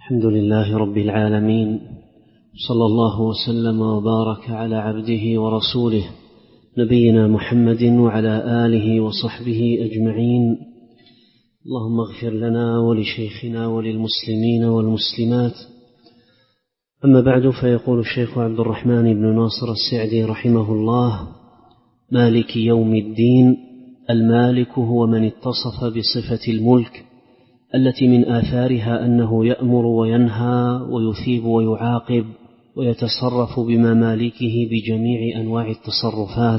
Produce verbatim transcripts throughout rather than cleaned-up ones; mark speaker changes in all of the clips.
Speaker 1: الحمد لله رب العالمين، صلى الله وسلم وبارك على عبده ورسوله نبينا محمد وعلى آله وصحبه أجمعين. اللهم اغفر لنا ولشيخنا وللمسلمين والمسلمات. أما بعد، فيقول الشيخ عبد الرحمن بن ناصر السعدي رحمه الله: مالك يوم الدين. المالك هو من اتصف بصفة الملك التي من آثارها أنه يأمر وينهى ويثيب ويعاقب ويتصرف بممالكه بجميع أنواع التصرفات.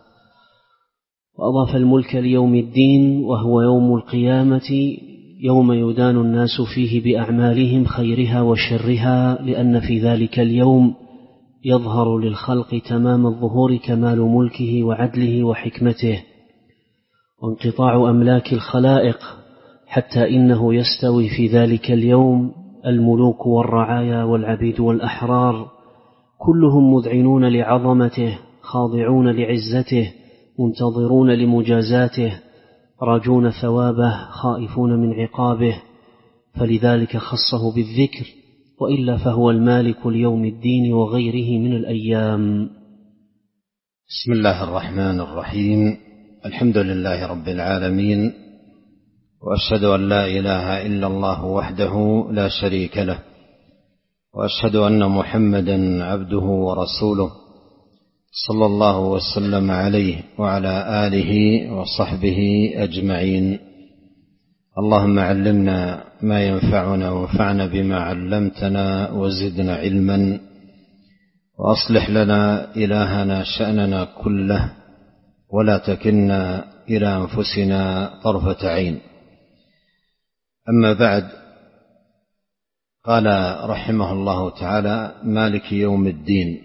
Speaker 1: وأضاف الملك ليوم الدين، وهو يوم القيامة، يوم يدان الناس فيه بأعمالهم خيرها وشرها، لأن في ذلك اليوم يظهر للخلق تمام الظهور كمال ملكه وعدله وحكمته وانقطاع أملاك الخلائق، حتى إنه يستوي في ذلك اليوم الملوك والرعايا والعبيد والأحرار، كلهم مذعنون لعظمته، خاضعون لعزته، منتظرون لمجازاته، راجون ثوابه، خائفون من عقابه، فلذلك خصه بالذكر، وإلا فهو المالك ليوم الدين وغيره من الأيام.
Speaker 2: بسم الله الرحمن الرحيم. الحمد لله رب العالمين، وأشهد أن لا إله إلا الله وحده لا شريك له، وأشهد أن محمدا عبده ورسوله، صلى الله وسلم عليه وعلى آله وصحبه أجمعين. اللهم علمنا ما ينفعنا وانفعنا بما علمتنا وزدنا علما، وأصلح لنا إلهنا شأننا كله، ولا تكلنا إلى أنفسنا طرفة عين. أما بعد، قال رحمه الله تعالى: مالك يوم الدين.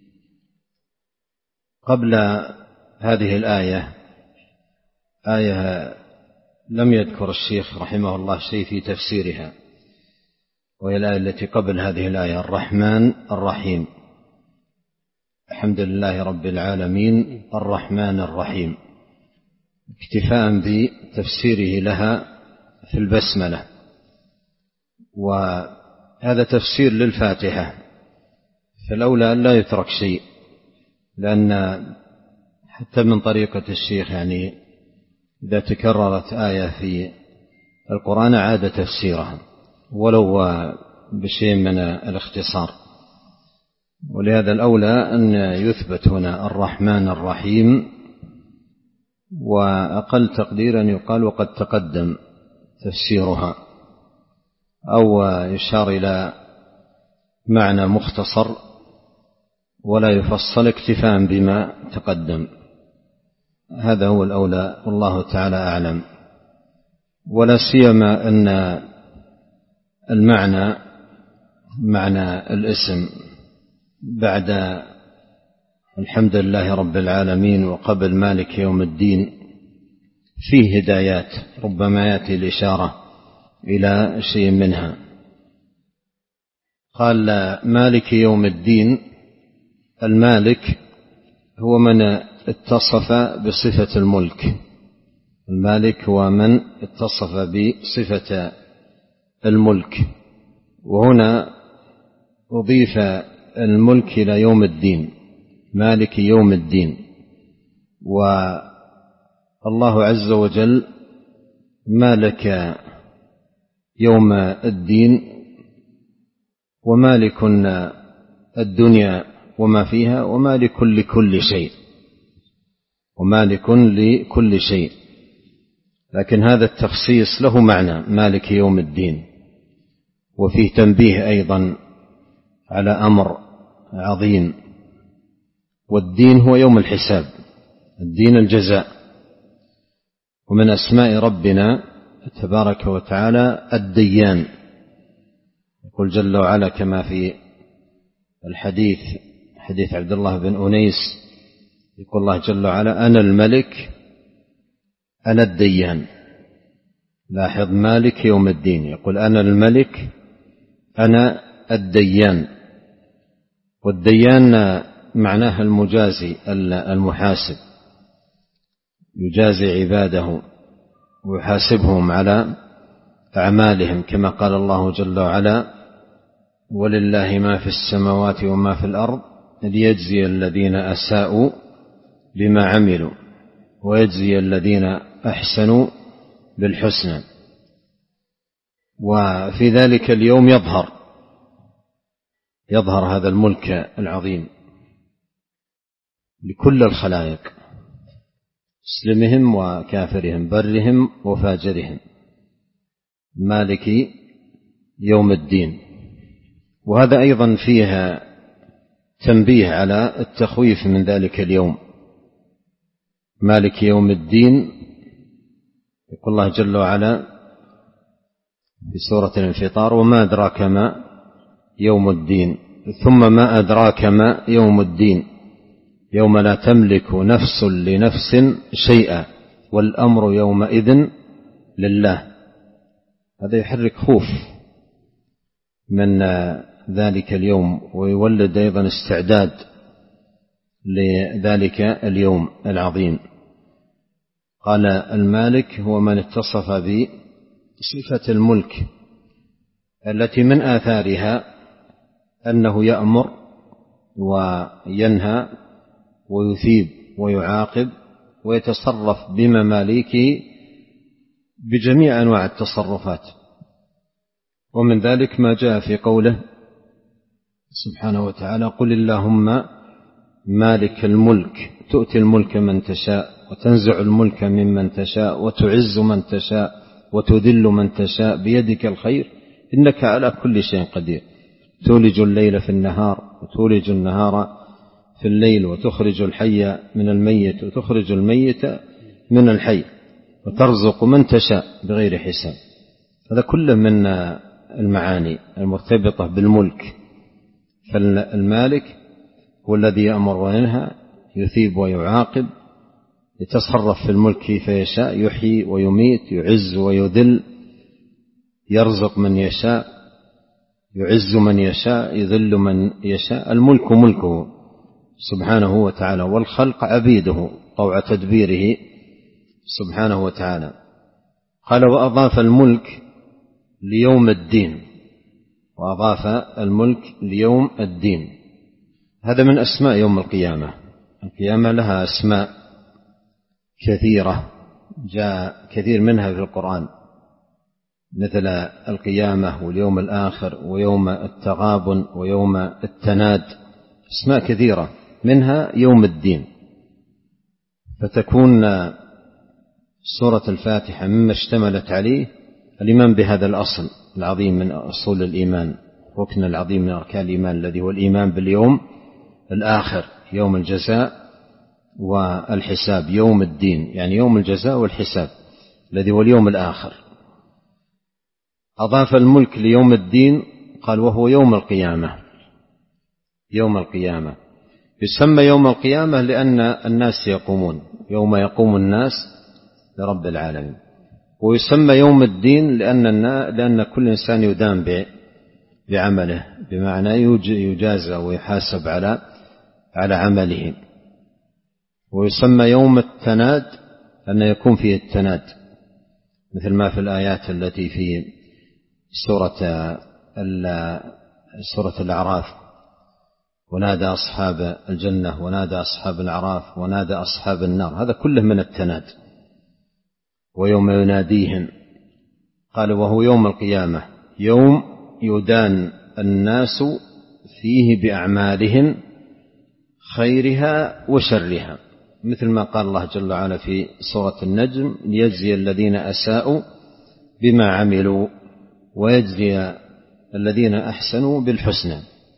Speaker 2: قبل هذه الآية آية لم يذكر الشيخ رحمه الله شيء في تفسيرها، وهي الآية التي قبل هذه الآية: الرحمن الرحيم. الحمد لله رب العالمين الرحمن الرحيم، اكتفاء بتفسيره لها في البسملة. وهذا تفسير للفاتحة، فالأولى أن لا يترك شيء، لأن حتى من طريقة الشيخ يعني إذا تكررت آية في القرآن عاد تفسيرها ولو بشيء من الاختصار، ولهذا الأولى أن يثبت هنا الرحمن الرحيم، وأقل تقديرا يقال وقد تقدم تفسيرها، أو يشار إلى معنى مختصر ولا يفصل اكتفاء بما تقدم. هذا هو الأولى، والله تعالى أعلم. ولا سيما أن المعنى معنى الاسم بعد الحمد لله رب العالمين وقبل مالك يوم الدين فيه هدايات، ربما يأتي الإشارة إلى شيء منها. قال: مالك يوم الدين. المالك هو من اتصف بصفة الملك. المالك هو من اتصف بصفة الملك، وهنا أضيف الملك إلى يوم الدين، مالك يوم الدين. والله عز وجل مالك يوم الدين، ومالك الدنيا وما فيها، ومالك لكل شيء، ومالك لكل شيء. لكن هذا التخصيص له معنى، مالك يوم الدين، وفيه تنبيه أيضا على أمر عظيم، والدين هو يوم الحساب، الدين الجزاء. ومن أسماء ربنا تبارك وتعالى الديان، يقول جل وعلا كما في الحديث حديث عبد الله بن أنيس، يقول الله جل وعلا: أنا الملك أنا الديان. لاحظ، مالك يوم الدين، يقول أنا الملك أنا الديان. والديان معناها المجازي المحاسب، يجازي عباده ويحاسبهم على أعمالهم، كما قال الله جل وعلا: ولله ما في السماوات وما في الأرض ليجزي الذين أساءوا بما عملوا ويجزي الذين أحسنوا بالحسنى. وفي ذلك اليوم يظهر يظهر هذا الملك العظيم لكل الخلائق، مسلمهم وكافرهم، برهم وفاجرهم، مالك يوم الدين. وهذا أيضا فيها تنبيه على التخويف من ذلك اليوم، مالك يوم الدين. يقول الله جل وعلا في سورة الانفطار: وما أدراك ما يوم الدين، ثم ما أدراك ما يوم الدين، يوم لا تملك نفس لنفس شيئا والأمر يومئذ لله. هذا يحرك خوف من ذلك اليوم، ويولد أيضا استعداد لذلك اليوم العظيم. قال: المالك هو من اتصف بصفة الملك التي من آثارها أنه يأمر وينهى ويثيب ويعاقب ويتصرف بمماليكه بجميع أنواع التصرفات. ومن ذلك ما جاء في قوله سبحانه وتعالى: قل اللهم مالك الملك تؤتي الملك من تشاء وتنزع الملك ممن تشاء وتعز من تشاء وتذل من تشاء بيدك الخير إنك على كل شيء قدير، تولج الليل في النهار وتولج النهار في الليل وتخرج الحي من الميت وتخرج الميت من الحي وترزق من تشاء بغير حساب. هذا كله من المعاني المرتبطة بالملك. فالمالك هو الذي يأمر وينهى، يثيب ويعاقب، يتصرف في الملك كيف يشاء، يحيي ويميت، يعز ويذل، يرزق من يشاء، يعز من يشاء، يذل من يشاء. الملك ملكه سبحانه وتعالى، والخلق عبيده طوع تدبيره سبحانه وتعالى. قال: وأضاف الملك ليوم الدين، وأضاف الملك ليوم الدين. هذا من أسماء يوم القيامة. القيامة لها أسماء كثيرة جاء كثير منها في القرآن، مثل القيامة واليوم الآخر ويوم التغابن ويوم التناد، أسماء كثيرة منها يوم الدين. فتكون سورة الفاتحة مما اشتملت عليه الإيمان بهذا الأصل العظيم من أصول الإيمان، ركن العظيم من أركان الإيمان الذي هو الإيمان باليوم الآخر، يوم الجزاء والحساب، يوم الدين يعني يوم الجزاء والحساب الذي هو اليوم الآخر. أضاف الملك ليوم الدين، قال: وهو يوم القيامة. يوم القيامة يسمى يوم القيامة لأن الناس يقومون، يوم يقوم الناس لرب العالمين. ويسمى يوم الدين لأن لأن كل إنسان يدان بعمله، بمعنى يجازى ويحاسب على على عمله. ويسمى يوم التناد أن يكون فيه التناد، مثل ما في الآيات التي في سورة سورة الأعراف: ونادى أصحاب الجنة ونادى أصحاب الأعراف ونادى أصحاب النار. هذا كله من التناد. ويوم يناديهم، قال: وهو يوم القيامة، يوم يدان الناس فيه بأعمالهم خيرها وشرها، مثل ما قال الله جل وعلا في سورة النجم: ليجزي الذين أساءوا بما عملوا ويجزي الذين أحسنوا بالحسنى،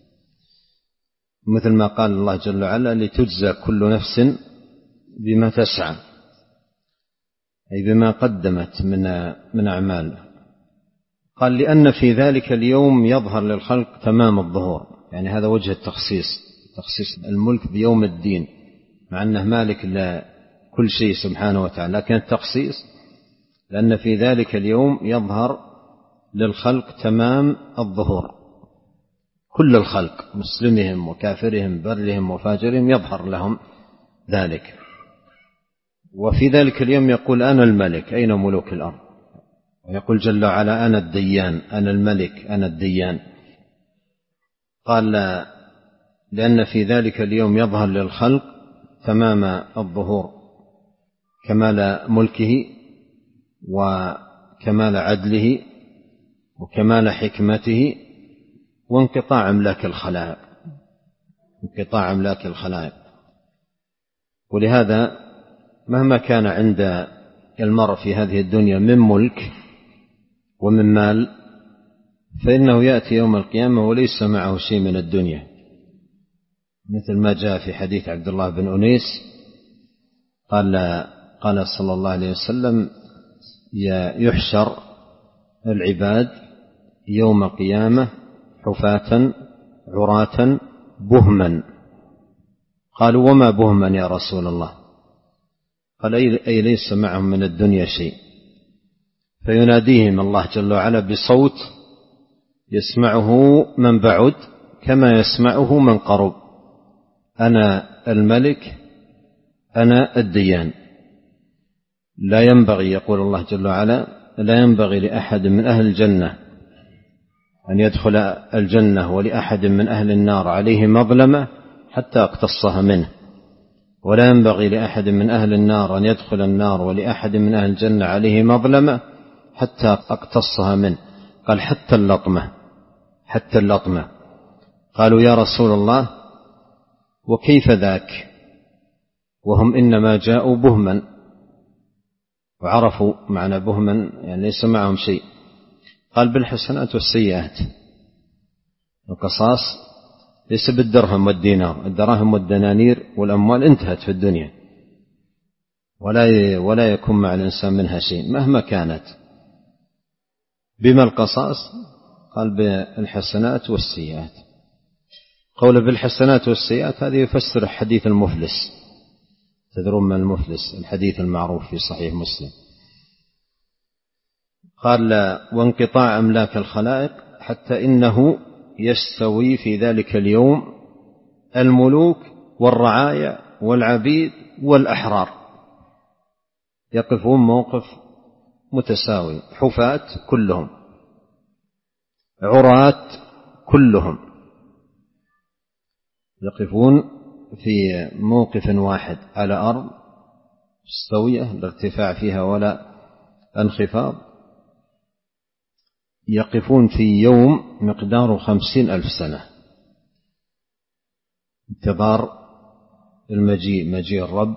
Speaker 2: مثل ما قال الله جل وعلا: لتجزى كل نفس بما تسعى، أي بما قدمت من من أعمال. قال: لأن في ذلك اليوم يظهر للخلق تمام الظهور، يعني هذا وجه التخصيص، تخصيص الملك بيوم الدين، مع أنه مالك لكل شيء سبحانه وتعالى، لكن التخصيص لأن في ذلك اليوم يظهر للخلق تمام الظهور، كل الخلق مسلمهم وكافرهم برهم وفاجرهم يظهر لهم ذلك. وفي ذلك اليوم يقول: أنا الملك، أين ملوك الأرض؟ ويقول جل وعلا: أنا الديان، أنا الملك، أنا الديان. قال لأن في ذلك اليوم يظهر للخلق تمام الظهور، كمال ملكه وكمال عدله وكمال حكمته وانقطاع أملاك الخلائق انقطاع أملاك الخلائق. ولهذا مهما كان عند المرء في هذه الدنيا من ملك ومن مال فإنه يأتي يوم القيامة وليس معه شيء من الدنيا، مثل ما جاء في حديث عبد الله بن أنيس قال قال صلى الله عليه وسلم: يحشر العباد يوم القيامة حفاة عراة بهما. قالوا: وما بهما يا رسول الله؟ قال: أي ليس معهم من الدنيا شيء. فيناديهم الله جل وعلا بصوت يسمعه من بعد كما يسمعه من قرب: أنا الملك أنا الديان. لا ينبغي، يقول الله جل وعلا، لا ينبغي لأحد من أهل الجنة أن يدخل الجنة ولأحد من أهل النار عليه مظلمة حتى أقتصها منه، ولا ينبغي لأحد من أهل النار أن يدخل النار ولأحد من أهل الجنة عليه مظلمة حتى أقتصها منه. قال: حتى اللطمة حتى اللطمة. قالوا: يا رسول الله وكيف ذاك وهم إنما جاءوا بهما؟ وعرفوا معنى بهما يعني ليس معهم شيء. قال: بالحسنات والسيئات. القصاص ليس بالدرهم والدينار، الدراهم والدنانير والأموال انتهت في الدنيا ولا ولا يكون مع الإنسان منها شيء مهما كانت. بما القصاص؟ قال: بالحسنات والسيئات. قول بالحسنات والسيئات هذه يفسر حديث المفلس. تدرون من المفلس؟ الحديث المعروف في صحيح مسلم. قال: وانقطاع أملاك الخلائق حتى إنه يستوي في ذلك اليوم الملوك والرعايا والعبيد والأحرار، يقفون موقف متساوي، حفاة كلهم عراة كلهم يقفون في موقف واحد على أرض مستوية لا ارتفاع فيها ولا انخفاض، يقفون في يوم مقداره خمسين ألف سنة انتظار المجيء مجيء الرب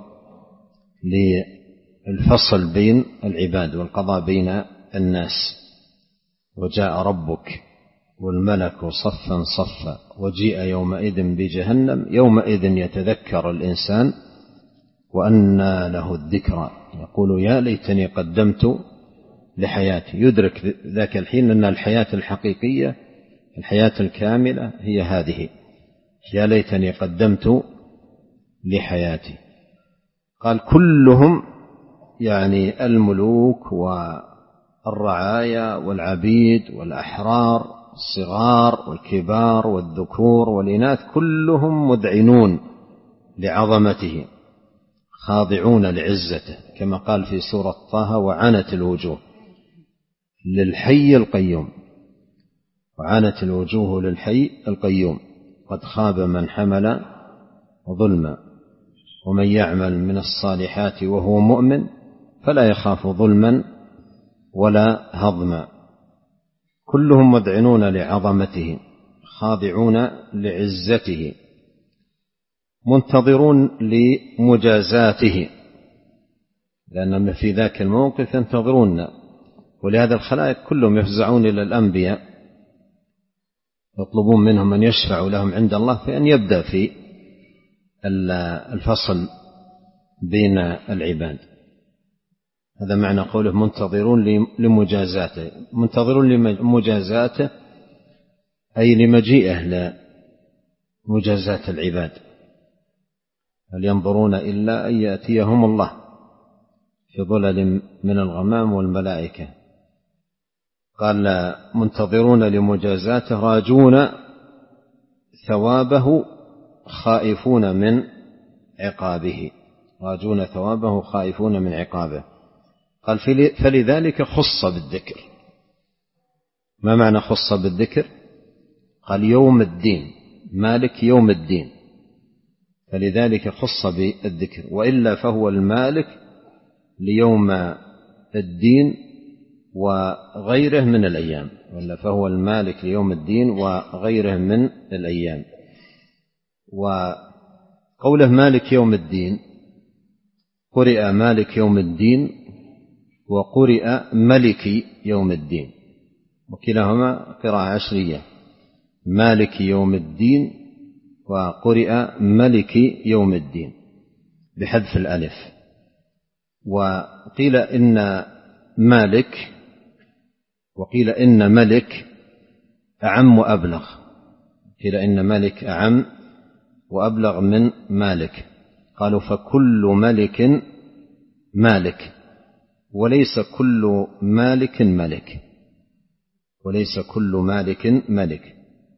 Speaker 2: للفصل بين العباد والقضاء بين الناس. وجاء ربك والملك صفا صفا وجيء يومئذ بجهنم يومئذ يتذكر الإنسان وأنى له الذكرى يقول يا ليتني قدمت لحياتي. يدرك ذاك الحين أن الحياة الحقيقية الحياة الكاملة هي هذه، يا ليتني قدمت لحياتي. قال كلهم يعني الملوك والرعايا والعبيد والأحرار الصغار والكبار والذكور والإناث كلهم مذعنون لعظمته خاضعون لعزته، كما قال في سورة طه وعنت الوجوه للحي القيوم، وعنت الوجوه للحي القيوم قد خاب من حمل ظلما ومن يعمل من الصالحات وهو مؤمن فلا يخاف ظلما ولا هضما. كلهم مذعنون لعظمته خاضعون لعزته منتظرون لمجازاته، لأن في ذاك الموقف ينتظرون. ولهذا الخلائق كلهم يفزعون إلى الأنبياء يطلبون منهم أن يشفعوا لهم عند الله في أن يبدأ في الفصل بين العباد. هذا معنى قوله منتظرون لمجازاته، منتظرون لمجازاته أي لمجيئه لمجازات العباد. هل ينظرون إلا أن يأتيهم الله في ظلل من الغمام والملائكة. قال منتظرون لمجازاته راجون ثوابه خائفون من عقابه، راجون ثوابه خائفون من عقابه. قال فلذلك خص بالذكر. ما معنى خص بالذكر؟ قال يوم الدين مالك يوم الدين، فلذلك خص بالذكر، وإلا فهو المالك ليوم الدين وغيره من الأيام، وإلا فهو المالك ليوم الدين وغيره من الأيام. وقوله مالك يوم الدين، قرئ مالك يوم الدين وقرئ ملك يوم الدين، وكلاهما قراءة عشرية، مالك يوم الدين وقرئ ملك يوم الدين بحذف الألف. وقيل إن مالك وقيل إن ملك أعم وأبلغ، قيل إن ملك أعم وأبلغ من مالك، قالوا فكل ملك مالك وليس كل مالك ملك، وليس كل مالك ملك.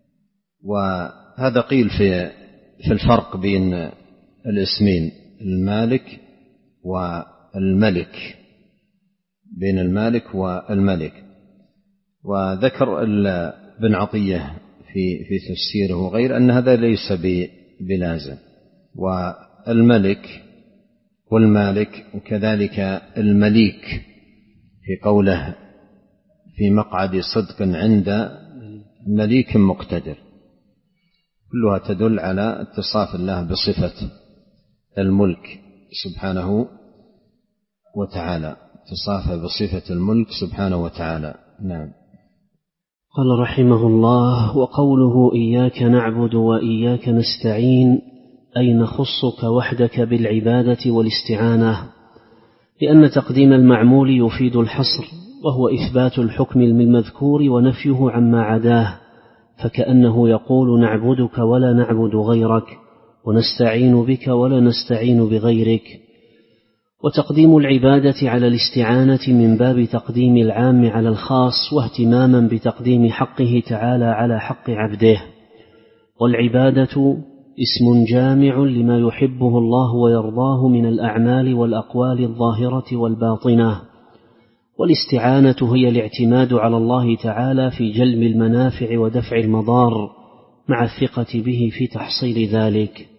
Speaker 2: وهذا قيل في في الفرق بين الاسمين المالك والملك، بين المالك والملك. وذكر ابن عطية في في تفسيره وغير أن هذا ليس بلازم، والملك والمالك وكذلك المليك في قوله في مقعد صدق عند مليك مقتدر، كلها تدل على اتصاف الله بصفة الملك سبحانه وتعالى، اتصافه بصفة الملك سبحانه وتعالى. نعم.
Speaker 1: قال رحمه الله: وقوله إياك نعبد وإياك نستعين أي نخصك وحدك بالعبادة والاستعانة، لأن تقديم المعمول يفيد الحصر، وهو إثبات الحكم المذكور ونفيه عما عداه، فكأنه يقول نعبدك ولا نعبد غيرك، ونستعين بك ولا نستعين بغيرك. وتقديم العبادة على الاستعانة من باب تقديم العام على الخاص، واهتماما بتقديم حقه تعالى على حق عبده. والعبادة اسم جامع لما يحبه الله ويرضاه من الأعمال والأقوال الظاهرة والباطنة، والاستعانة هي الاعتماد على الله تعالى في جلب المنافع ودفع المضار، مع الثقة به في تحصيل ذلك.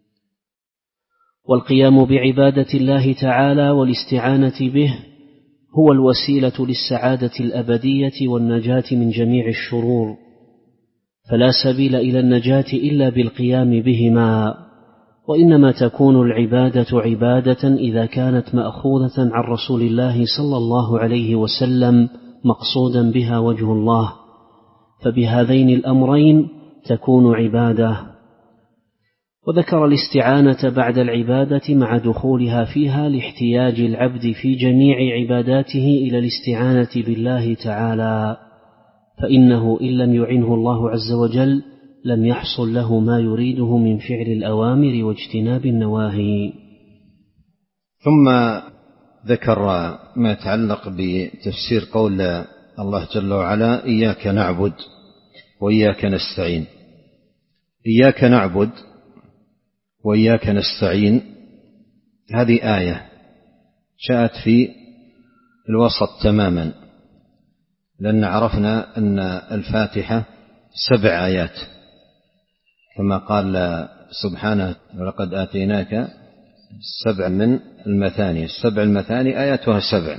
Speaker 1: والقيام بعبادة الله تعالى والاستعانة به هو الوسيلة للسعادة الأبدية والنجاة من جميع الشرور، فلا سبيل إلى النجاة إلا بالقيام بهما، وإنما تكون العبادة عبادة إذا كانت مأخوذة عن رسول الله صلى الله عليه وسلم مقصودا بها وجه الله، فبهذين الأمرين تكون عبادة. وذكر الاستعانة بعد العبادة مع دخولها فيها لاحتياج العبد في جميع عباداته إلى الاستعانة بالله تعالى، فإنه إن لم يعنه الله عز وجل لم يحصل له ما يريده من فعل الأوامر واجتناب النواهي.
Speaker 2: ثم ذكر ما يتعلق بتفسير قول الله جل وعلا إياك نعبد وإياك نستعين. إياك نعبد وإياك نستعين هذه آية جاءت في الوسط تماما، لأن عرفنا أن الفاتحة سبع آيات كما قال سبحانه ولقد آتيناك سبع من المثاني، السبع المثاني آياتها سبع،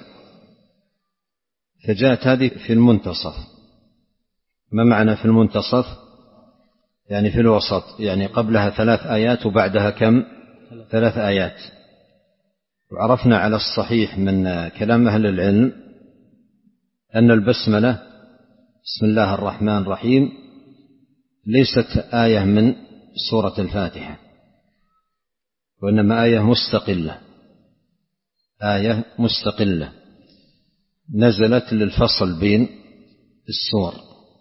Speaker 2: فجاءت هذه في المنتصف. ما معنى في المنتصف؟ يعني في الوسط، يعني قبلها ثلاث آيات وبعدها كم؟ ثلاث آيات. وعرفنا على الصحيح من كلام أهل العلم أن البسملة بسم الله الرحمن الرحيم ليست آية من سورة الفاتحة، وإنما آية مستقلة، آية مستقلة نزلت للفصل بين السور،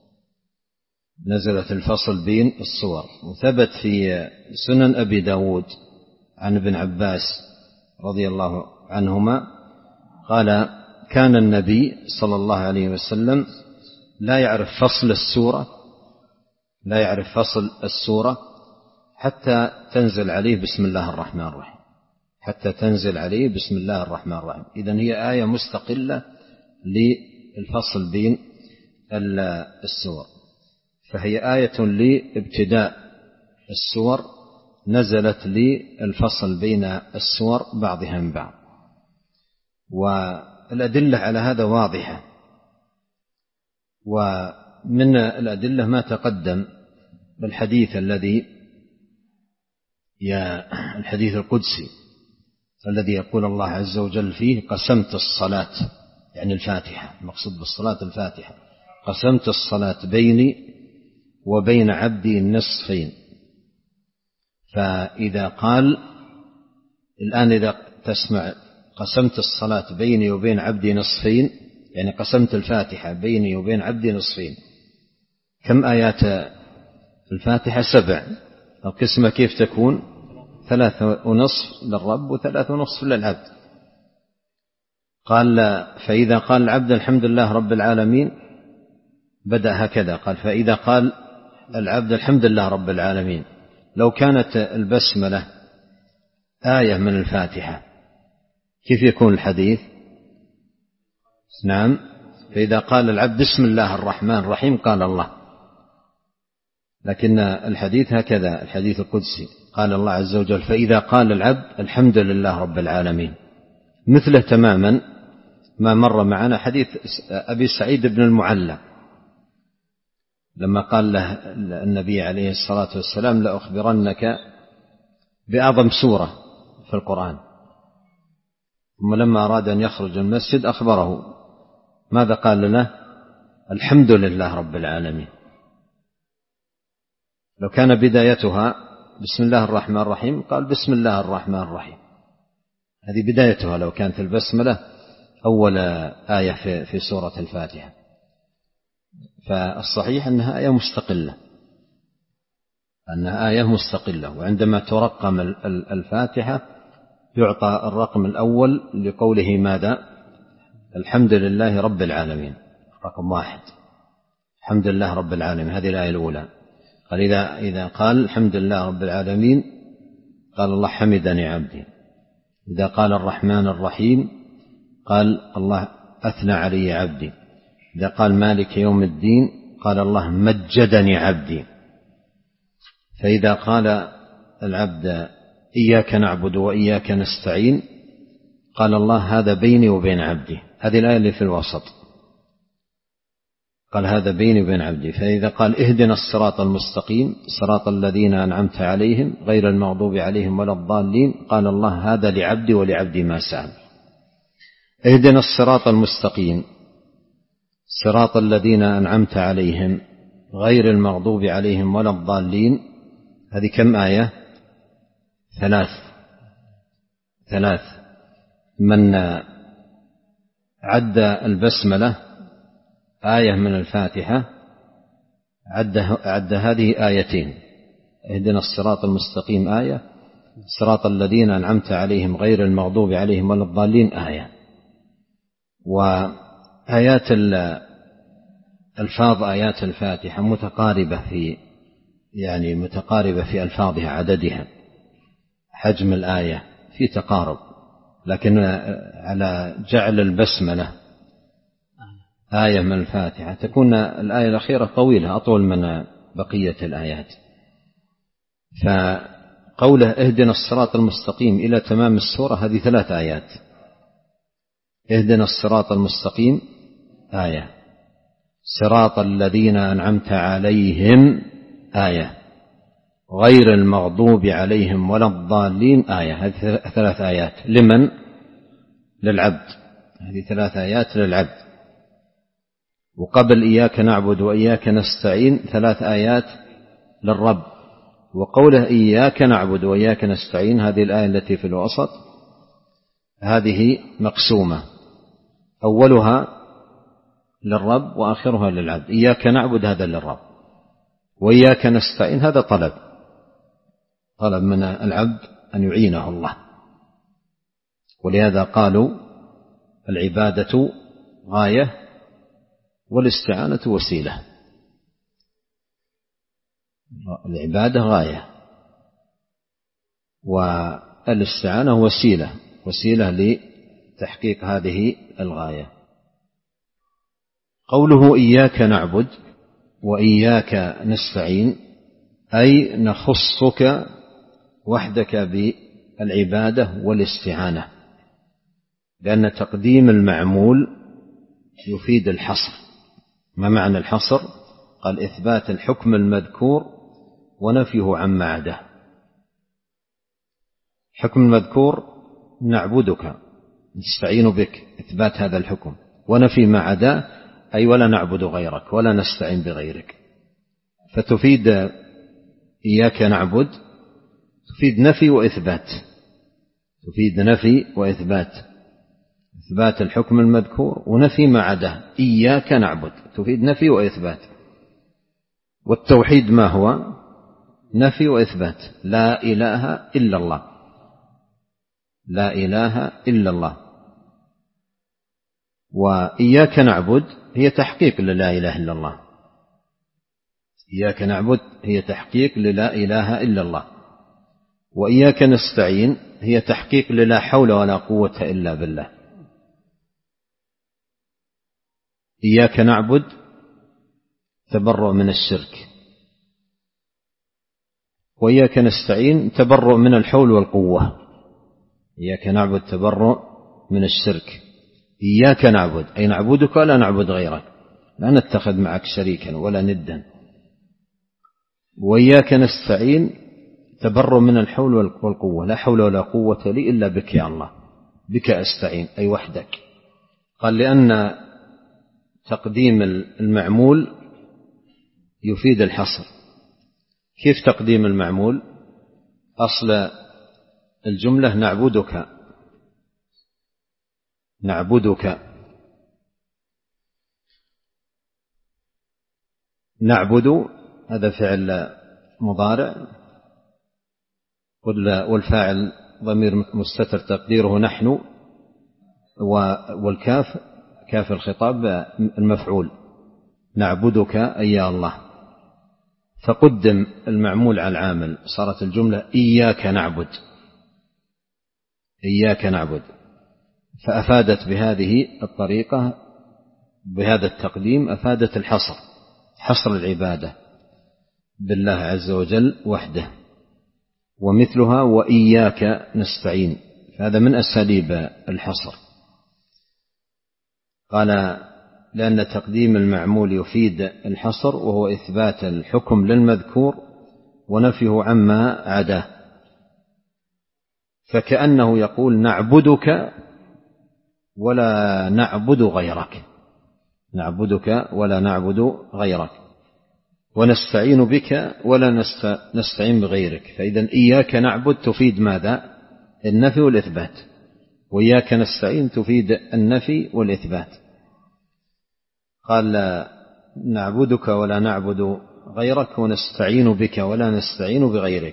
Speaker 2: نزلت الفصل بين السور. وثبت في سنن أبي داود عن ابن عباس رضي الله عنهما قال كان النبي صلى الله عليه وسلم لا يعرف فصل السورة لا يعرف فصل السورة حتى تنزل عليه بسم الله الرحمن الرحيم، حتى تنزل عليه بسم الله الرحمن الرحيم. إذن هي آية مستقلة للفصل بين السور، فهي آية لابتداء السور نزلت للفصل بين السور بعضها من بعض، والأدلة على هذا واضحة. ومن الأدلة ما تقدم بالحديث الذي يا الحديث القدسي الذي يقول الله عز وجل فيه: قسمت الصلاة، يعني الفاتحة، المقصود بالصلاة الفاتحة، قسمت الصلاة بيني وبين عبدي نصفين. فإذا قال الآن إذا تسمع قسمت الصلاة بيني وبين عبدي نصفين، يعني قسمت الفاتحة بيني وبين عبدي نصفين، كم آيات الفاتحة؟ سبع. القسمة كيف تكون؟ ثلاثة ونصف للرب وثلاثة ونصف للعبد. قال فإذا قال العبد الحمد لله رب العالمين بدأ هكذا، قال فإذا قال العبد الحمد لله رب العالمين، لو كانت البسملة آية من الفاتحة كيف يكون الحديث؟ نعم، فإذا قال العبد بسم الله الرحمن الرحيم قال الله، لكن الحديث هكذا، الحديث القدسي قال الله عز وجل فإذا قال العبد الحمد لله رب العالمين، مثله تماما ما مر معنا حديث أبي سعيد بن المعلى لما قال له النبي عليه الصلاة والسلام: لأخبرنك بأعظم سورة في القرآن. ثم لما أراد أن يخرج المسجد أخبره، ماذا قال له؟ الحمد لله رب العالمين. لو كان بدايتها بسم الله الرحمن الرحيم قال بسم الله الرحمن الرحيم، هذه بدايتها لو كانت البسملة أول آية في, في سورة الفاتحة. فالصحيح أنها آية مستقلة، أنها آية مستقلة. وعندما ترقم الفاتحة يعطى الرقم الأول لقوله ماذا؟ الحمد لله رب العالمين، رقم واحد، الحمد لله رب العالمين، هذه الآية الأولى. قال إذا, إذا قال الحمد لله رب العالمين قال الله حمدني عبدي. إذا قال الرحمن الرحيم قال الله أثنى علي عبدي. إذا قال مالك يوم الدين قال الله مجدني عبدي. فإذا قال العبد إياك نعبد وإياك نستعين قال الله هذا بيني وبين عبدي، هذه الآية اللي في الوسط، قال هذا بيني وبين عبدي. فإذا قال اهدنا الصراط المستقيم صراط الذين أنعمت عليهم غير المغضوب عليهم ولا الضالين قال الله هذا لعبدي ولعبدي ما سأل. اهدنا الصراط المستقيم صراط الذين أنعمت عليهم غير المغضوب عليهم ولا الضالين، هذه كم آية؟ ثلاث ثلاث. من عد البسملة آية من الفاتحة عد, عد هذه آيتين: اهدنا الصراط المستقيم آية، صراط الذين أنعمت عليهم غير المغضوب عليهم ولا الضالين آية. وآيات الفاظ آيات الفاتحة متقاربة في يعني متقاربة في ألفاظها، عددها، حجم الآية في تقارب، لكن على جعل البسملة آية من الفاتحة تكون الآية الأخيرة طويلة أطول من بقية الآيات. فقوله اهدنا الصراط المستقيم إلى تمام السورة هذه ثلاث آيات: اهدنا الصراط المستقيم آية، صراط الذين أنعمت عليهم آية، غير المغضوب عليهم ولا الضالين آية. هذه ثلاث آيات لمن؟ للعبد، هذه ثلاث آيات للعبد. وقبل إياك نعبد وإياك نستعين ثلاث آيات للرب. وقوله إياك نعبد وإياك نستعين هذه الآية التي في الوسط هذه مقسومة، أولها للرب وآخرها للعبد. إياك نعبد هذا للرب، وإياك نستعين هذا طلب، طلب من العبد أن يعينه الله. ولهذا قالوا العبادة غاية والاستعانة وسيلة. العبادة غاية والاستعانة وسيلة، وسيلة لتحقيق هذه الغاية. قوله إياك نعبد وإياك نستعين أي نخصك وحدك بالعبادة والاستعانة، لأن تقديم المعمول يفيد الحصر. ما معنى الحصر؟ قال إثبات الحكم المذكور ونفيه عما عداه. حكم المذكور نعبدك نستعين بك، إثبات هذا الحكم، ونفي ما عداه أي ولا نعبد غيرك ولا نستعين بغيرك. فتفيد إياك نعبد تفيد نفي وإثبات، تفيد نفي وإثبات، إثبات الحكم المذكور ونفي ما عداه. إياك نعبد تفيد نفي وإثبات. والتوحيد ما هو؟ نفي وإثبات. لا إله إلا الله، لا إله إلا الله. وإياك نعبد هي تحقيق للا إله إلا الله، إياك نعبد هي تحقيق للا إله إلا الله. وإياك نستعين هي تحقيق للا حول ولا قوة إلا بالله. إياك نعبد تبرؤ من الشرك، وإياك نستعين تبرؤ من الحول والقوة. إياك نعبد تبرؤ من الشرك. إياك نعبد أي نعبدك ولا نعبد غيرك، لا نتخذ معك شريكا ولا ندا. وإياك نستعين تبرؤ من الحول والقوة، لا حول ولا قوة لي إلا بك يا الله، بك أستعين أي وحدك. قال لأن تقديم المعمول يفيد الحصر. كيف تقديم المعمول؟ أصل الجملة نعبدك، نعبدك، نعبد هذا فعل مضارع، والفاعل ضمير مستتر تقديره نحن، والكاف كاف الخطاب المفعول، نعبدك أي يا الله. فقدم المعمول على العامل، صارت الجملة إياك نعبد، إياك نعبد. فأفادت بهذه الطريقة، بهذا التقديم أفادت الحصر، حصر العبادة بالله عز وجل وحده. ومثلها وإياك نستعين، هذا من أساليب الحصر. قال لأن تقديم المعمول يفيد الحصر، وهو إثبات الحكم للمذكور ونفيه عما عداه. فكأنه يقول نعبدك ولا نعبد غيرك، نعبدك ولا نعبد غيرك، ونستعين بك ولا نستعين بغيرك. فإذا إياك نعبد تفيد ماذا؟ النفي والإثبات، وإياك نستعين تفيد النفي والإثبات. قال نعبدك ولا نعبد غيرك ونستعين بك ولا نستعين بغيرك.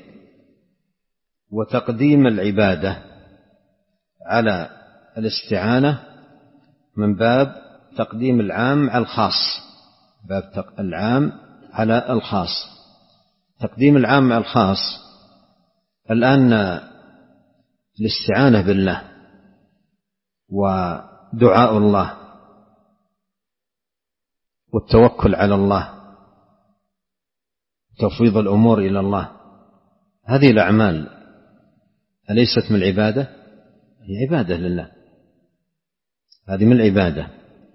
Speaker 2: وتقديم العبادة على الاستعانة من باب تقديم العام على الخاص، باب العام على الخاص. تقديم العام على الخاص، الآن الاستعانة بالله ودعاء الله والتوكل على الله، تفويض الأمور إلى الله، هذه الأعمال أليست من العبادة؟ هي عبادة لله، هذه من العبادة.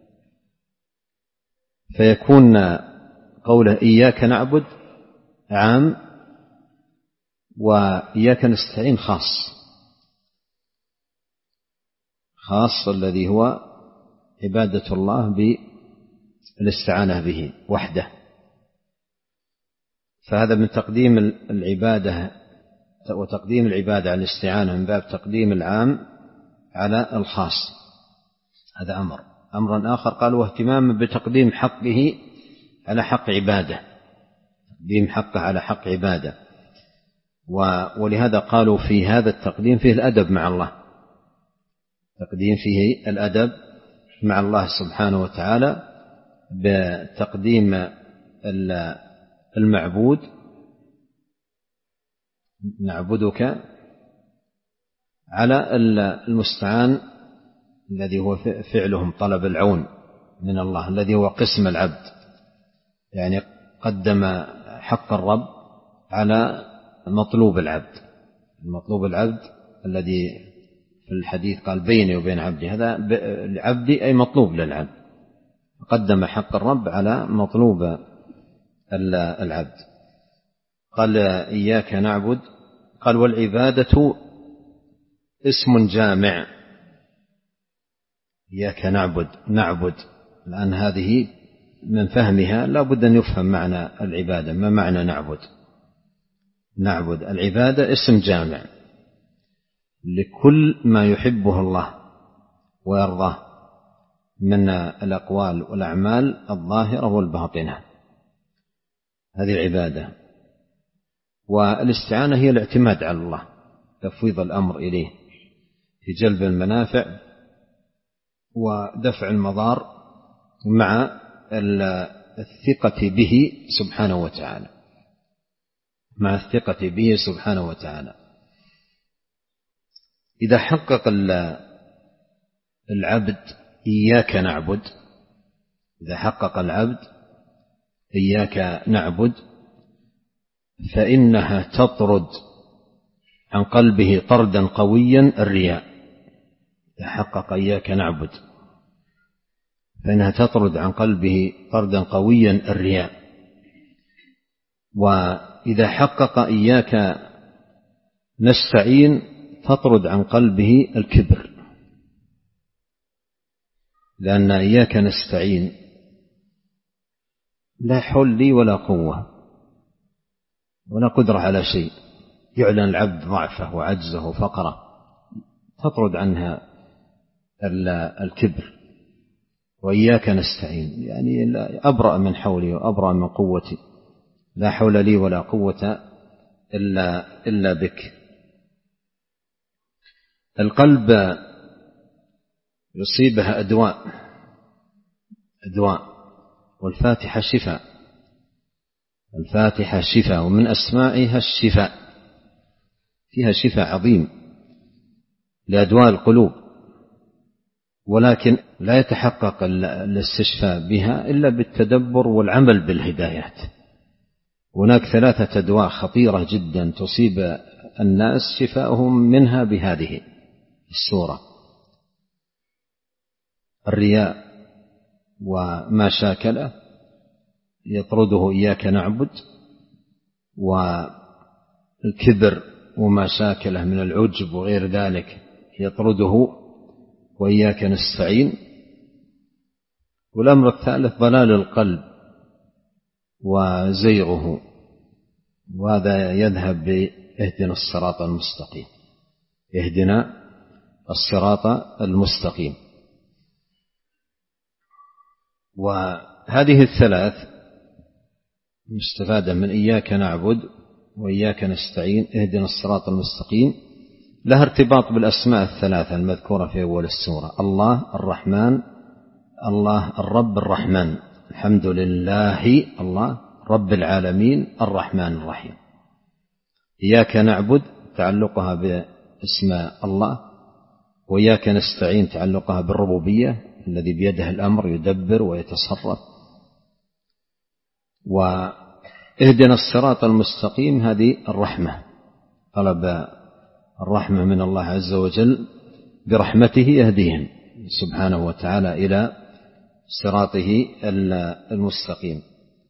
Speaker 2: فيكون قوله إياك نعبد عام، وإياك نستعين خاص، خاص الذي هو عبادة الله بالاستعانة به وحده. فهذا من تقديم العبادة، وتقديم العبادة على الاستعانة من باب تقديم العام على الخاص. هذا أمر. أمر آخر قال واهتمام بتقديم حقه على حق عباده، تقديم حقه على حق عباده. ولهذا قالوا في هذا التقديم فيه الأدب مع الله، تقديم فيه الأدب مع الله سبحانه وتعالى بتقديم المعبود نعبدك على المستعان الذي هو فعلهم طلب العون من الله، الذي هو قسم العبد، يعني قدم حق الرب على مطلوب العبد. المطلوب العبد الذي في الحديث قال بيني وبين عبدي، هذا لعبدي أي مطلوب للعبد، قدم حق الرب على مطلوب العبد. قال إياك نعبد، قال والعبادة اسم جامع. إياك نعبد نعبد الآن هذه من فهمها لا بد أن يفهم معنى العبادة. ما معنى نعبد؟ نعبد العبادة اسم جامع لكل ما يحبه الله ويرضاه من الأقوال والأعمال الظاهرة والباطنة، هذه العبادة. والاستعانة هي الاعتماد على الله، تفويض الأمر إليه في جلب المنافع ودفع المضار مع الثقة به سبحانه وتعالى، مع الثقة به سبحانه وتعالى. إذا حقق العبد إياك نعبد، إذا حقق العبد إياك نعبد فإنها تطرد عن قلبه طردا قويا الرياء. إذا حقق إياك نعبد فإنها تطرد عن قلبه طردا قويا الرياء. وإذا حقق إياك نستعين تطرد عن قلبه الكبر، لأن إياك نستعين لا حول لي ولا قوة ولا قدرة على شيء، يعلن العبد ضعفه وعجزه وفقره، تطرد عنها الكبر. وإياك نستعين يعني أبرأ من حولي وأبرأ من قوتي، لا حول لي ولا قوة إلا, إلا بك. القلب يصيبها أدواء أدواء والفاتحة شفاء، الفاتحة شفاء، ومن أسمائها الشفاء، فيها شفاء عظيم لأدواء القلوب، ولكن لا يتحقق الاستشفاء بها إلا بالتدبر والعمل بالهدايات. هناك ثلاثة أدواء خطيرة جدا تصيب الناس شفاءهم منها بهذه السورة: الرياء وما شاكله يطرده إياك نعبد، والكبر وما شاكله من العجب وغير ذلك يطرده وإياك نستعين، والأمر الثالث ضلال القلب وزيغه، وهذا يذهب باهدنا الصراط المستقيم، اهدنا الصراط المستقيم. وهذه الثلاث مستفادة من إياك نعبد وإياك نستعين اهدنا الصراط المستقيم، لها ارتباط بالأسماء الثلاثة المذكورة في أول السورة: الله الرحمن، الله الرب الرحمن، الحمد لله الله رب العالمين الرحمن الرحيم. إياك نعبد تعلقها باسم الله، وإياك نستعين تعلقها بالربوبية الذي بيده الأمر يدبر ويتصرف، واهدنا الصراط المستقيم هذه الرحمة، طلب الرحمة من الله عز وجل برحمته يهديهم سبحانه وتعالى إلى صراطه المستقيم.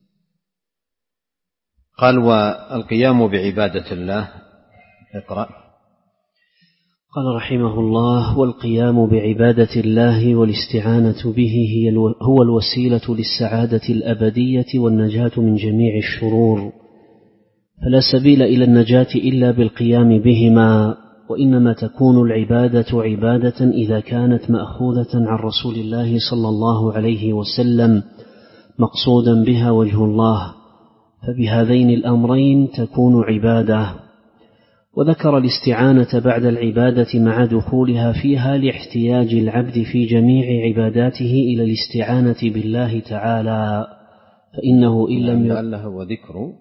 Speaker 2: قال والقيام بعبادة الله. اقرأ.
Speaker 1: قال رحمه الله: والقيام بعبادة الله والاستعانة به هي هو الوسيلة للسعادة الأبدية والنجاة من جميع الشرور، فلا سبيل إلى النجاة إلا بالقيام بهما، وإنما تكون العبادة عبادة إذا كانت مأخوذة عن رسول الله صلى الله عليه وسلم مقصودا بها وجه الله، فبهذين الأمرين تكون عبادة. وذكر الاستعانة بعد العبادة مع دخولها فيها لاحتياج العبد في جميع عباداته إلى الاستعانة بالله تعالى، فإنه إن لم
Speaker 2: يكن الله وذكر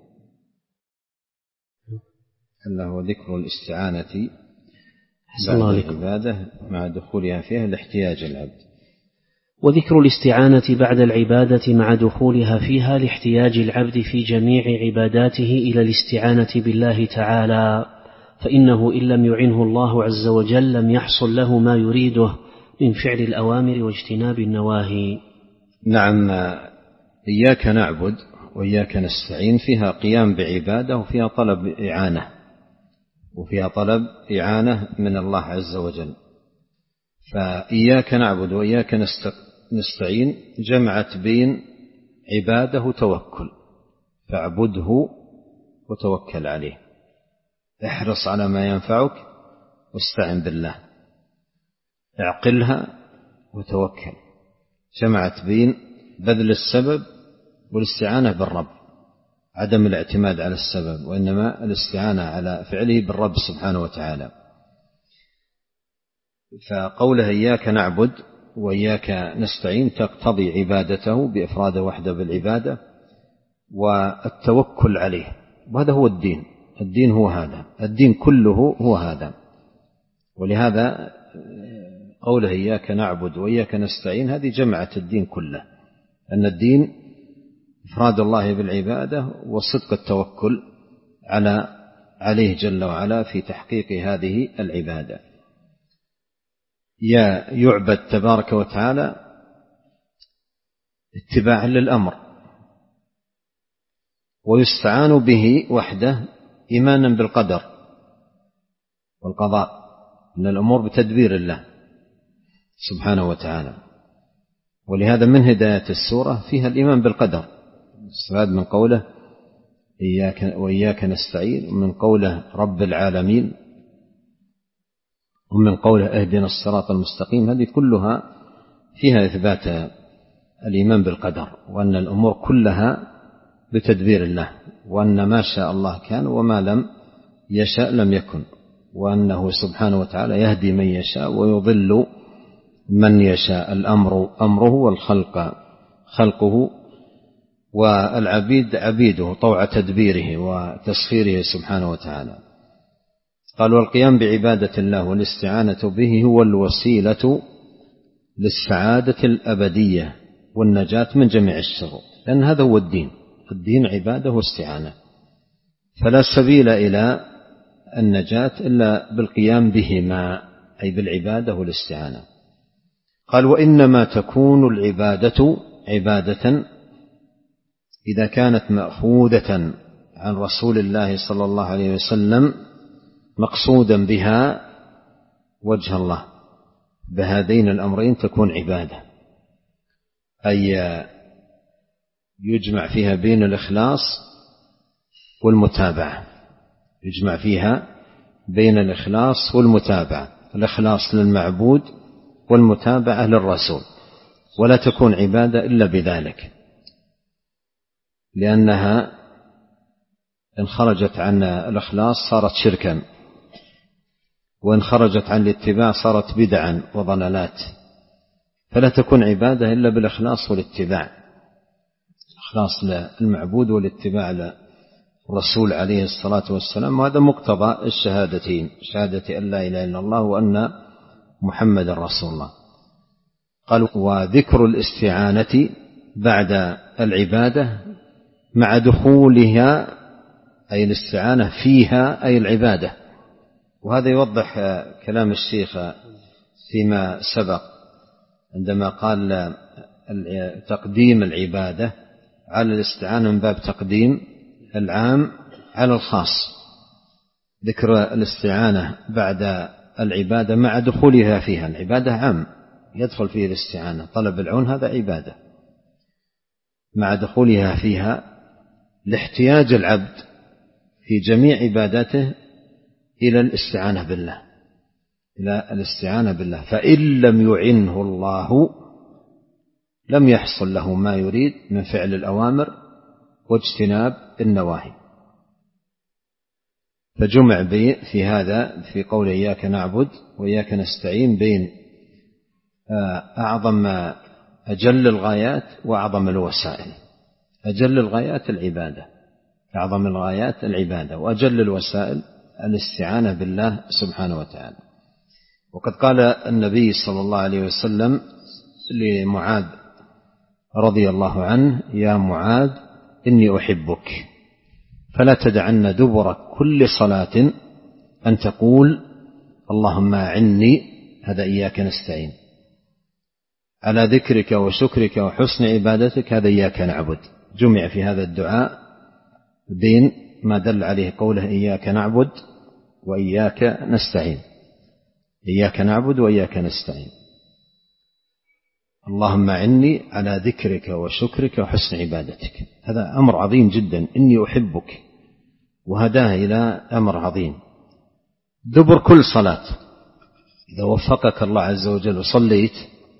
Speaker 2: الله وذكر الاستعانة بعد العبادة مع دخولها فيها لاحتياج العبد.
Speaker 1: وذكر الاستعانة بعد العبادة مع دخولها فيها لاحتياج العبد في جميع عباداته إلى الاستعانة بالله تعالى، فإنه إن لم يعنه الله عز وجل لم يحصل له ما يريده من فعل الأوامر واجتناب النواهي.
Speaker 2: نعم، إياك نعبد وإياك نستعين فيها قيام بعبادة وفيها طلب إعانة وفيها طلب إعانة من الله عز وجل. فإياك نعبد وإياك نستعين جمعت بين عبادة وتوكل، فاعبده وتوكل عليه، احرص على ما ينفعك واستعن بالله، اعقلها وتوكل، جمعت بين بذل السبب والاستعانة بالرب، عدم الاعتماد على السبب وإنما الاستعانة على فعله بالرب سبحانه وتعالى. فقوله إياك نعبد وإياك نستعين تقتضي عبادته بإفراده وحده بالعبادة والتوكل عليه، وهذا هو الدين. الدين هو هذا، الدين كله هو هذا. ولهذا قوله إياك نعبد وإياك نستعين هذه جمعت الدين كله، أن الدين إفراد الله بالعبادة وصدق التوكل على عليه جل وعلا في تحقيق هذه العبادة. يا يعبد تبارك وتعالى اتباعا للأمر، ويستعان به وحده إيمانا بالقدر والقضاء، أن الأمور بتدبير الله سبحانه وتعالى. ولهذا من هداية السورة فيها الإيمان بالقدر، استفاد من قوله إياك وإياك نستعين، ومن قوله رب العالمين، ومن قوله اهدنا الصراط المستقيم. هذه كلها فيها إثبات الإيمان بالقدر، وأن الأمور كلها بتدبير الله، وأن ما شاء الله كان وما لم يشاء لم يكن، وأنه سبحانه وتعالى يهدي من يشاء ويضل من يشاء، الأمر أمره والخلق خلقه والعبيد عبيده طوع تدبيره وتسخيره سبحانه وتعالى. قال والقيام بعبادة الله والاستعانة به هو الوسيلة للسعادة الأبدية والنجاة من جميع الشرور، لأن هذا هو الدين. الدين عبادة واستعانة، فلا سبيل إلى النجاة إلا بالقيام بهما، أي بالعبادة والاستعانة. قال وإنما تكون العبادة عبادة إذا كانت مأخوذة عن رسول الله صلى الله عليه وسلم مقصودا بها وجه الله. بهذين الأمرين تكون عبادة، أي يجمع فيها بين الإخلاص والمتابعة، يجمع فيها بين الإخلاص والمتابعة، الإخلاص للمعبود والمتابعة للرسول، ولا تكون عبادة إلا بذلك، لأنها إن خرجت عن الإخلاص صارت شركا، وإن خرجت عن الاتباع صارت بدعا وضلالات. فلا تكون عبادة إلا بالإخلاص والاتباع، الإخلاص للمعبود والاتباع للرسول عليه الصلاة والسلام. وهذا مقتضى الشهادتين، شهادة أن لا إله إلا الله وأن محمد رسول الله. قال وذكر الاستعانة بعد العبادة مع دخولها، أي الاستعانة فيها أي العبادة. وهذا يوضح كلام الشيخ فيما سبق عندما قال تقديم العبادة على الاستعانة من باب تقديم العام على الخاص، ذكر الاستعانة بعد العبادة مع دخولها فيها. العبادة عام يدخل فيه الاستعانة، طلب العون هذا عبادة، مع دخولها فيها لاحتياج العبد في جميع عباداته إلى الاستعانة بالله، إلى الاستعانة بالله. فإن لم يعنه الله لم يحصل له ما يريد من فعل الأوامر واجتناب النواهي. فجمع في هذا في قول إياك نعبد وإياك نستعين بين أعظم أجل الغايات وأعظم الوسائل. أجل الغايات العبادة، أعظم الغايات العبادة، وأجل الوسائل الاستعانة بالله سبحانه وتعالى. وقد قال النبي صلى الله عليه وسلم لمعاذ رضي الله عنه: يا معاذ إني أحبك فلا تدعن دبر كل صلاة أن تقول اللهم أعني، هذا إياك نستعين، على ذكرك وشكرك وحسن عبادتك، هذا إياك نعبد. جمع في هذا الدعاء بين ما دل عليه قوله إياك نعبد وإياك نستعين، إياك نعبد وإياك نستعين. اللهم أعني على ذكرك وشكرك وحسن عبادتك، هذا أمر عظيم جدا. إني أحبك، وهداه إلى أمر عظيم. دبر كل صلاة، إذا وفقك الله عز وجل وصليت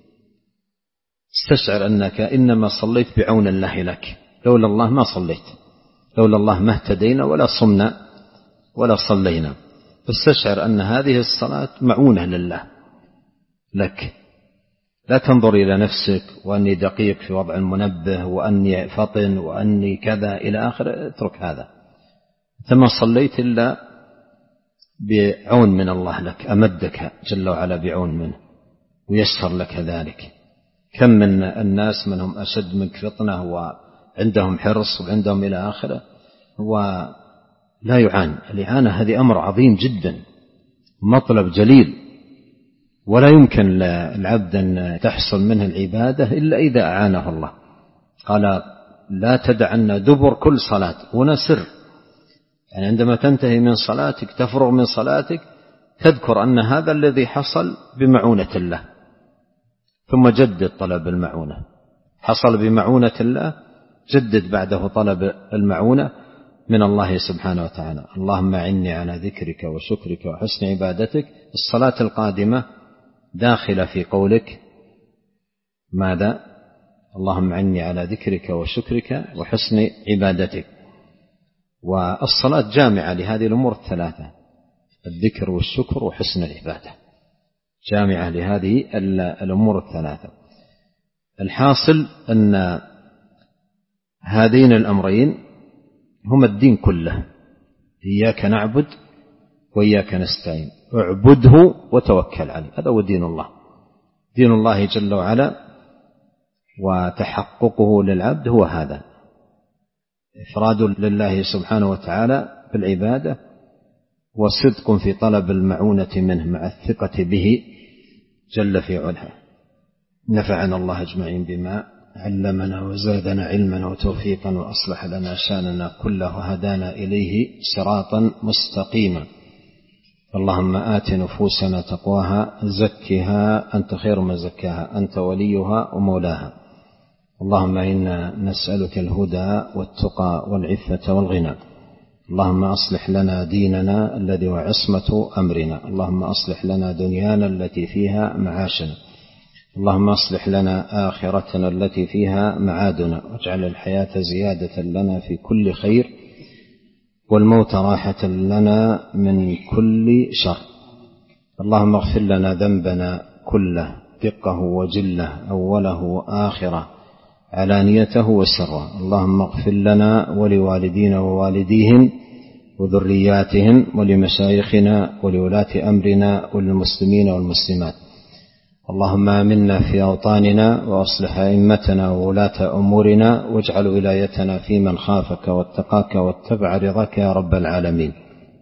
Speaker 2: استشعر أنك إنما صليت بعون الله لك، لولا الله ما صليت، لولا الله ما اهتدينا ولا صمنا ولا صلينا. فاستشعر أن هذه الصلاة معونة لله لك، لا تنظر إلى نفسك وأني دقيق في وضع المنبه وأني فطن وأني كذا إلى آخر، اترك هذا. ثم صليت إلا بعون من الله لك، أمدك جل وعلا بعون منه ويسر لك ذلك. كم من الناس منهم أشد منك فطنة وعندهم حرص وعندهم إلى آخره ولا يعان. الإعانة هذه أمر عظيم جدا، مطلب جليل، ولا يمكن للعبد أن تحصل منه العبادة إلا إذا أعانه الله. قال لا تدعن دبر كل صلاة، هنا سر، يعني عندما تنتهي من صلاتك تفرغ من صلاتك تذكر أن هذا الذي حصل بمعونة الله، ثم جدد طلب المعونة. حصل بمعونة الله، جدد بعده طلب المعونة من الله سبحانه وتعالى. اللهم أعني على ذكرك وشكرك وحسن عبادتك. الصلاة القادمة داخلة في قولك ماذا؟ اللهم أعني على ذكرك وشكرك وحسن عبادتك. والصلاة جامعة لهذه الأمور الثلاثة: الذكر والشكر وحسن العبادة، جامعة لهذه الأمور الثلاثة. الحاصل أن هذين الأمرين هما الدين كله، إياك نعبد وإياك نستعين، اعبده وتوكل عليه، هذا هو دين الله. دين الله جل وعلا وتحققه للعبد هو هذا: إفراد لله سبحانه وتعالى بالعبادة، وصدق في طلب المعونة منه مع الثقة به جل في علاه. نفعنا الله أجمعين بما علمنا وزادنا علما وتوفيقا، وأصلح لنا شأننا كله وهدانا إليه صراطا مستقيما. اللهم آت نفوسنا تقواها زكها أنت خير من زكاها، أنت وليها ومولاها. اللهم إنا نسألك الهدى والتقى والعفة والغنى. اللهم أصلح لنا ديننا الذي هو عصمة أمرنا. اللهم أصلح لنا دنيانا التي فيها معاشنا. اللهم أصلح لنا آخرتنا التي فيها معادنا، واجعل الحياة زيادة لنا في كل خير، والموت راحة لنا من كل شر. اللهم اغفر لنا ذنبنا كله، دقه وجله، أوله وآخره، علانيته وسره. اللهم اغفر لنا ولوالدينا ووالديهم وذرياتهم ولمشايخنا ولولاة أمرنا وللمسلمين والمسلمات. اللهم آمنا في أوطاننا وأصلح أئمتنا وولاة أمورنا، واجعل ولايتنا في من خافك واتقاك واتبع رضاك يا رب العالمين.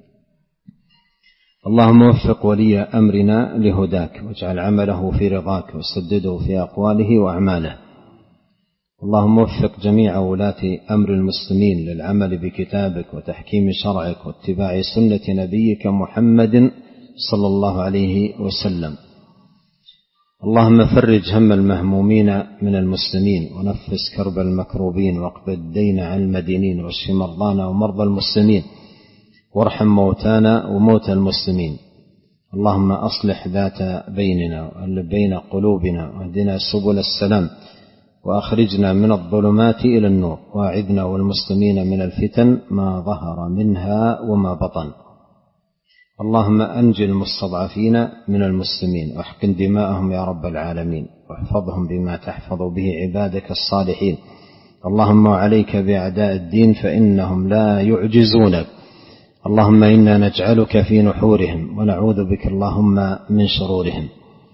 Speaker 2: اللهم وفق ولي أمرنا لهداك، واجعل عمله في رضاك، وسدده في أقواله وأعماله. اللهم وفق جميع ولاة أمر المسلمين للعمل بكتابك وتحكيم شرعك واتباع سنة نبيك محمد صلى الله عليه وسلم. اللهم فرج هم المهمومين من المسلمين، ونفس كرب المكروبين، واقض الدين عن المدينين، واشف مرضانا ومرضى المسلمين، وارحم موتانا وموتى المسلمين. اللهم أصلح ذات بيننا وألف بين قلوبنا، واهدنا سبل السلام، وأخرجنا من الظلمات إلى النور، واعذنا والمسلمين من الفتن ما ظهر منها وما بطن. اللهم أنجِ المستضعفين من المسلمين، واحقن دماءهم يا رب العالمين، واحفظهم بما تحفظ به عبادك الصالحين. اللهم عليك بأعداء الدين فإنهم لا يعجزونك. اللهم إنا نجعلك في نحورهم، ونعوذ بك اللهم من شرورهم.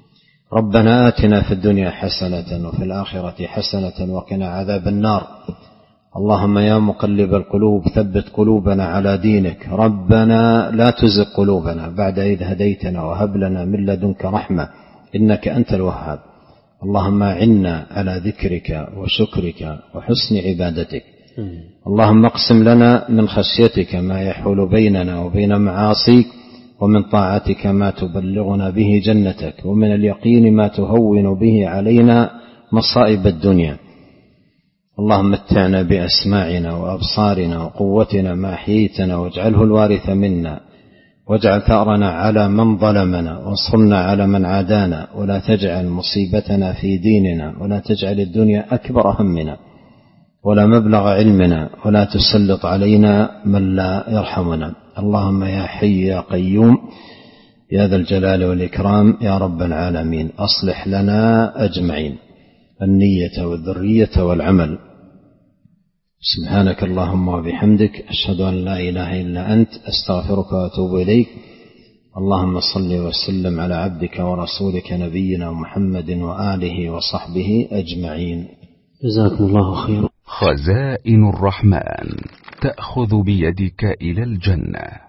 Speaker 2: ربنا آتنا في الدنيا حسنة وفي الآخرة حسنة وقنا عذاب النار. اللهم يا مقلب القلوب ثبت قلوبنا على دينك. ربنا لا تزغ قلوبنا بعد إذ هديتنا وهب لنا من لدنك رحمة إنك أنت الوهاب. اللهم أعنا على ذكرك وشكرك وحسن عبادتك. اللهم اقسم لنا من خشيتك ما يحول بيننا وبين معاصيك، ومن طاعتك ما تبلغنا به جنتك، ومن اليقين ما تهون به علينا مصائب الدنيا. اللهم متعنا بأسماعنا وأبصارنا وقوتنا ما أحييتنا، واجعله الوارث منا، واجعل ثأرنا على من ظلمنا، وانصرنا على من عادانا، ولا تجعل مصيبتنا في ديننا، ولا تجعل الدنيا أكبر همنا ولا مبلغ علمنا، ولا تسلط علينا من لا يرحمنا. اللهم يا حي يا قيوم يا ذا الجلال والإكرام يا رب العالمين، أصلح لنا أجمعين النية والذرية والعمل. سبحانك اللهم وبحمدك، أشهد أن لا إله إلا أنت، أستغفرك وأتوب إليك. اللهم صل وسلم على عبدك ورسولك نبينا محمد وآله وصحبه أجمعين.
Speaker 1: جزاكم الله خيرا.
Speaker 3: خزائن الرحمن تأخذ بيدك إلى الجنة.